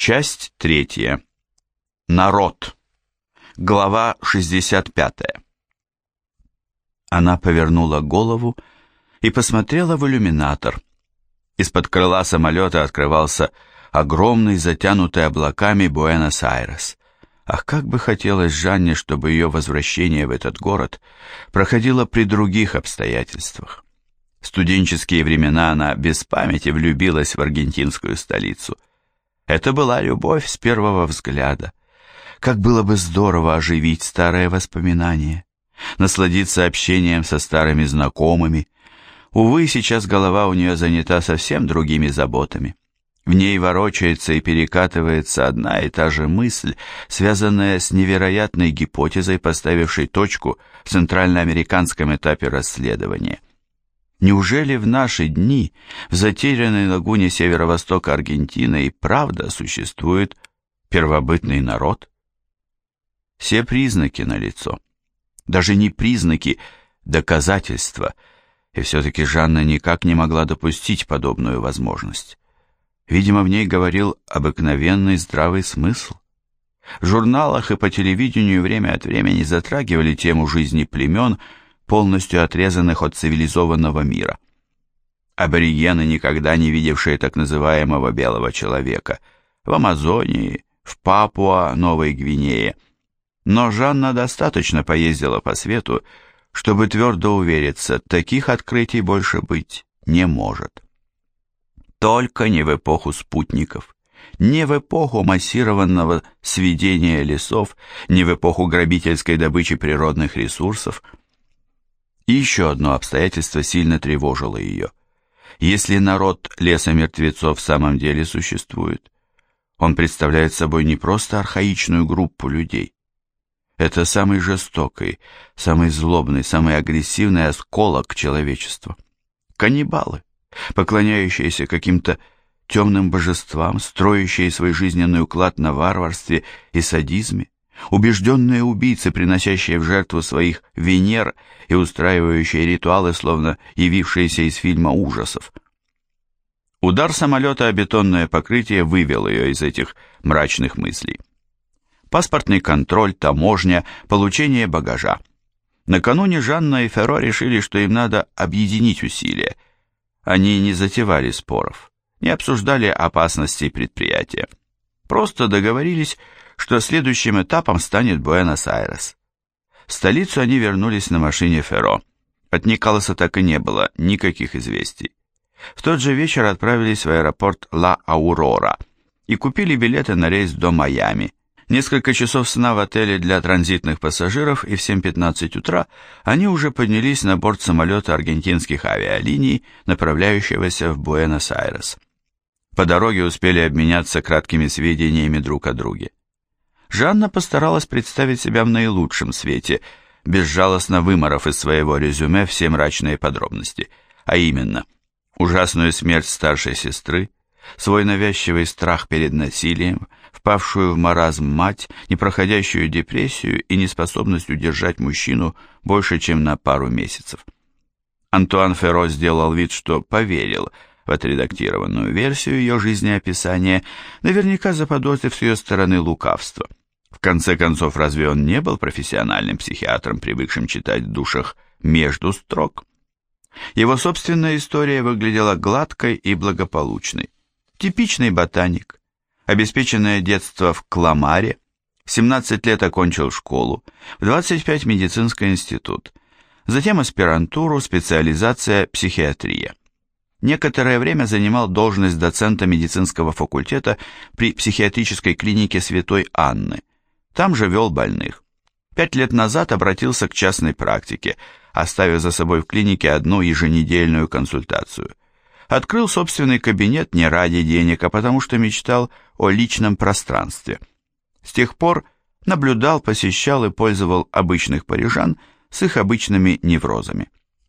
Часть 3. Народ. Глава 65. Она повернула голову и посмотрела в иллюминатор. Из-под крыла самолета открывался огромный, затянутый облаками Буэнос-Айрес. Ах, как бы хотелось Жанне, чтобы ее возвращение в этот город проходило при других обстоятельствах. В студенческие времена она без памяти влюбилась в аргентинскую столицу. Это была любовь с первого взгляда. Как было бы здорово оживить старые воспоминания, насладиться общением со старыми знакомыми. Увы, сейчас голова у нее занята совсем другими заботами. В ней ворочается и перекатывается одна и та же мысль, связанная с невероятной гипотезой, поставившей точку в центральноамериканском этапе расследования. Неужели в наши дни в затерянной лагуне северо-востока Аргентины и правда существует первобытный народ? Все признаки налицо. Даже не признаки, доказательства. И все-таки Жанна никак не могла допустить подобную возможность. Видимо, в ней говорил обыкновенный здравый смысл. В журналах и по телевидению время от времени затрагивали тему жизни племен, полностью отрезанных от цивилизованного мира. Аборигены, никогда не видевшие так называемого белого человека, в Амазонии, в Папуа, Новой Гвинее. Но Жанна достаточно поездила по свету, чтобы твердо увериться, таких открытий больше быть не может. Только не в эпоху спутников, не в эпоху массированного сведения лесов, не в эпоху грабительской добычи природных ресурсов. И еще одно обстоятельство сильно тревожило ее. Если народ леса мертвецов в самом деле существует, он представляет собой не просто архаичную группу людей. Это самый жестокий, самый злобный, самый агрессивный осколок человечества. Каннибалы, поклоняющиеся каким-то темным божествам, строящие свой жизненный уклад на варварстве и садизме, убежденные убийцы, приносящие в жертву своих Венер и устраивающие ритуалы, словно явившиеся из фильма ужасов. Удар самолета о бетонное покрытие вывел ее из этих мрачных мыслей. Паспортный контроль, таможня, получение багажа. Накануне Жанна и Ферро решили, что им надо объединить усилия. Они не затевали споров, не обсуждали опасностей предприятия. Просто договорились, что следующим этапом станет Буэнос-Айрес. В столицу они вернулись на машине Ферро. От Николаса так и не было никаких известий. В тот же вечер отправились в аэропорт Ла-Аурора и купили билеты на рейс до Майами. Несколько часов сна в отеле для транзитных пассажиров, и в 7:15 утра они уже поднялись на борт самолета аргентинских авиалиний, направляющегося в Буэнос-Айрес. По дороге успели обменяться краткими сведениями друг о друге. Жанна постаралась представить себя в наилучшем свете, безжалостно выморов из своего резюме все мрачные подробности, а именно ужасную смерть старшей сестры, свой навязчивый страх перед насилием, впавшую в маразм мать, непроходящую депрессию и неспособность удержать мужчину больше, чем на пару месяцев. Антуан Ферро сделал вид, что поверил в отредактированную версию ее жизнеописания, наверняка заподозрив с ее стороны лукавство. В конце концов, разве он не был профессиональным психиатром, привыкшим читать в душах между строк? Его собственная история выглядела гладкой и благополучной. Типичный ботаник. Обеспеченное детство в Кламаре, в 17 лет окончил школу, в 25 медицинский институт, затем аспирантуру, специализация психиатрия. Некоторое время занимал должность доцента медицинского факультета при психиатрической клинике Святой Анны. Там же вел больных. 5 лет назад обратился к частной практике, оставив за собой в клинике одну еженедельную консультацию. Открыл собственный кабинет не ради денег, а потому что мечтал о личном пространстве. С тех пор наблюдал, посещал и пользовал обычных парижан с их обычными неврозами.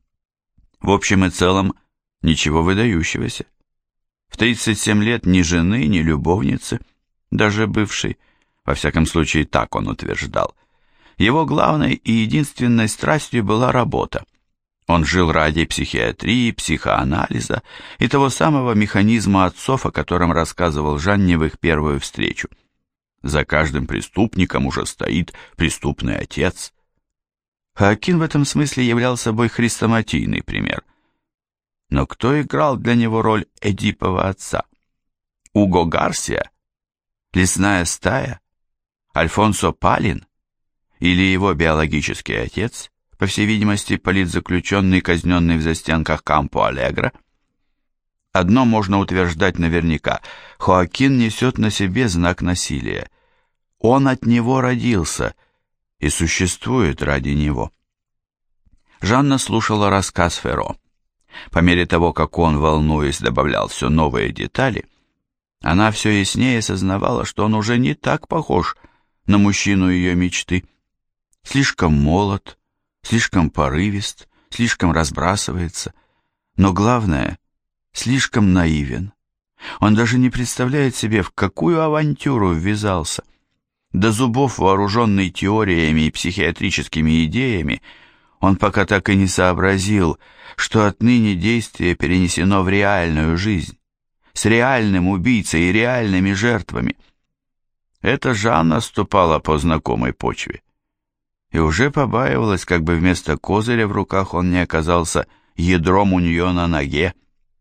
В общем и целом, ничего выдающегося. В 37 лет ни жены, ни любовницы, даже бывшей, во всяком случае так он утверждал. Его главной и единственной страстью была работа. Он жил ради психиатрии, психоанализа и того самого механизма отцов, о котором рассказывал Жанне в их первую встречу. За каждым преступником уже стоит преступный отец. Хоакин в этом смысле являл собой хрестоматийный пример. Но кто играл для него роль Эдипова отца? Уго Гарсия? Лесная стая? Альфонсо Палин? Или его биологический отец, по всей видимости, политзаключенный, казненный в застенках Кампо-Алегро? Одно можно утверждать наверняка: Хоакин несет на себе знак насилия. Он от него родился и существует ради него. Жанна слушала рассказ Ферро. По мере того, как он, волнуясь, добавлял все новые детали, она все яснее сознавала, что он уже не так похож на мужчину ее мечты. Слишком молод, слишком порывист, слишком разбрасывается, но главное, слишком наивен. Он даже не представляет себе, в какую авантюру ввязался. До зубов вооруженный теориями и психиатрическими идеями, он пока так и не сообразил, что отныне действие перенесено в реальную жизнь, с реальным убийцей и реальными жертвами. Эта Жанна ступала по знакомой почве и уже побаивалась, как бы вместо козыря в руках он не оказался ядром у нее на ноге.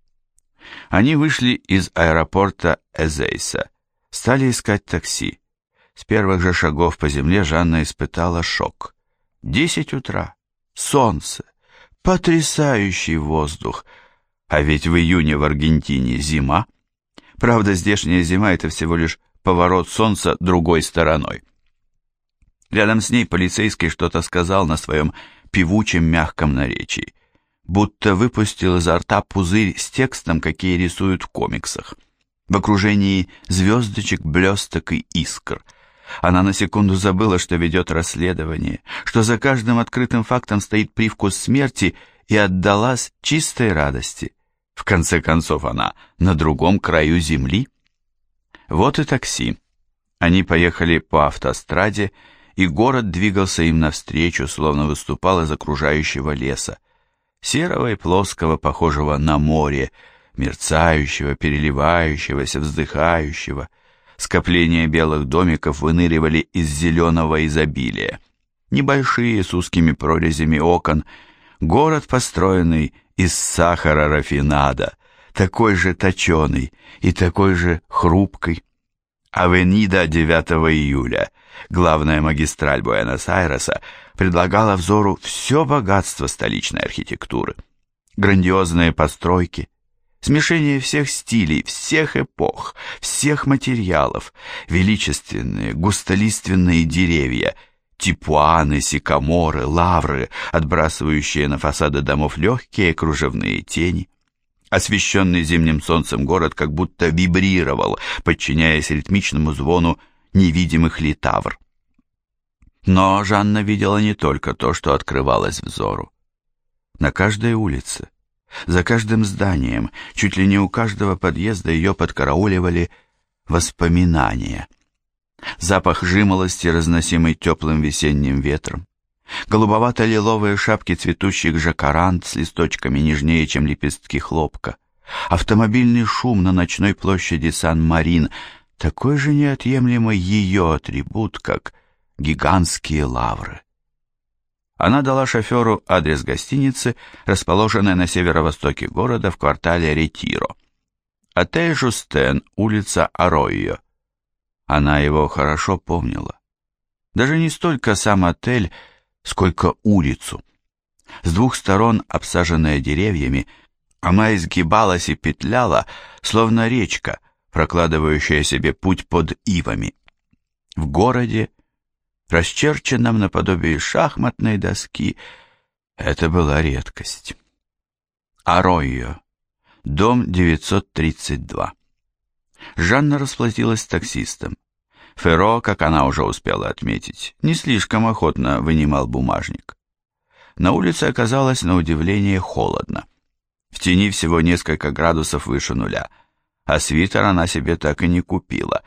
Они вышли из аэропорта Эзейса, стали искать такси. С первых же шагов по земле Жанна испытала шок. 10 утра, солнце, потрясающий воздух. А ведь в июне в Аргентине зима. Правда, здешняя зима — это всего лишь поворот солнца другой стороной. Рядом с ней полицейский что-то сказал на своем певучем мягком наречии, будто выпустил изо рта пузырь с текстом, какие рисуют в комиксах, в окружении звездочек, блесток и искр. Она на секунду забыла, что ведет расследование, что за каждым открытым фактом стоит привкус смерти, и отдалась чистой радости. В конце концов, она на другом краю земли. Вот и такси. Они поехали по автостраде, и город двигался им навстречу, словно выступал из окружающего леса, серого и плоского, похожего на море, мерцающего, переливающегося, вздыхающего. Скопления белых домиков выныривали из зеленого изобилия. Небольшие, с узкими прорезями окон, город, построенный из сахара рафинада, такой же точеный и такой же хрупкий. Авенида 9 июля, главная магистраль Буэнос-Айреса, предлагала взору все богатство столичной архитектуры. Грандиозные постройки, смешение всех стилей, всех эпох, всех материалов, величественные густолиственные деревья, типуаны, сикаморы, лавры, отбрасывающие на фасады домов легкие кружевные тени. Освещенный зимним солнцем город как будто вибрировал, подчиняясь ритмичному звону невидимых литавр. Но Жанна видела не только то, что открывалось взору. На каждой улице, за каждым зданием, чуть ли не у каждого подъезда ее подкарауливали воспоминания. Запах жимолости, разносимый теплым весенним ветром, голубовато-лиловые шапки цветущих жакаранд с листочками нежнее, чем лепестки хлопка, автомобильный шум на ночной площади Сан-Марин, такой же неотъемлемый ее атрибут, как гигантские лавры. Она дала шоферу адрес гостиницы, расположенной на северо-востоке города в квартале Ретиро. Отель Жустен, улица Аройо. Она его хорошо помнила. Даже не столько сам отель, сколько улицу. С двух сторон, обсаженная деревьями, она изгибалась и петляла, словно речка, прокладывающая себе путь под ивами. В городе, расчерченном наподобие шахматной доски, это была редкость. Аройо, дом 932. Жанна расплатилась с таксистом. Ферро, как она уже успела отметить, не слишком охотно вынимал бумажник. На улице оказалось на удивление холодно. В тени всего несколько градусов выше нуля, а свитер она себе так и не купила.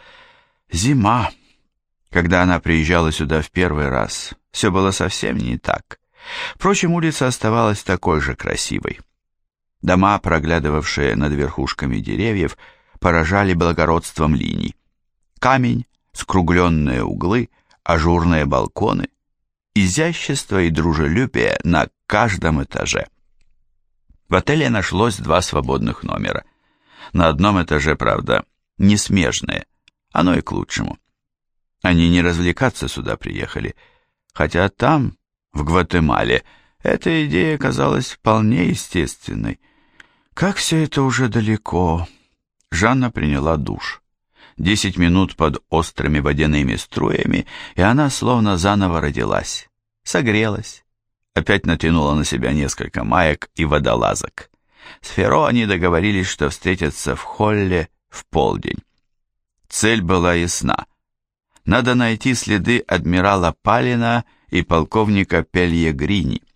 Зима. Когда она приезжала сюда в первый раз, все было совсем не так. Впрочем, улица оставалась такой же красивой. Дома, проглядывавшие над верхушками деревьев, поражали благородством линий. Камень, скругленные углы, ажурные балконы, изящество и дружелюбие на каждом этаже. В отеле нашлось 2 свободных номера. На одном этаже, правда, не смежные, оно и к лучшему. Они не развлекаться сюда приехали, хотя там, в Гватемале, эта идея казалась вполне естественной. Как все это уже далеко. Жанна приняла душ. 10 минут под острыми водяными струями, и она словно заново родилась. Согрелась. Опять натянула на себя несколько маек и водолазок. С Феро они договорились, что встретятся в холле в полдень. Цель была ясна. Надо найти следы адмирала Палина и полковника Пельегрини.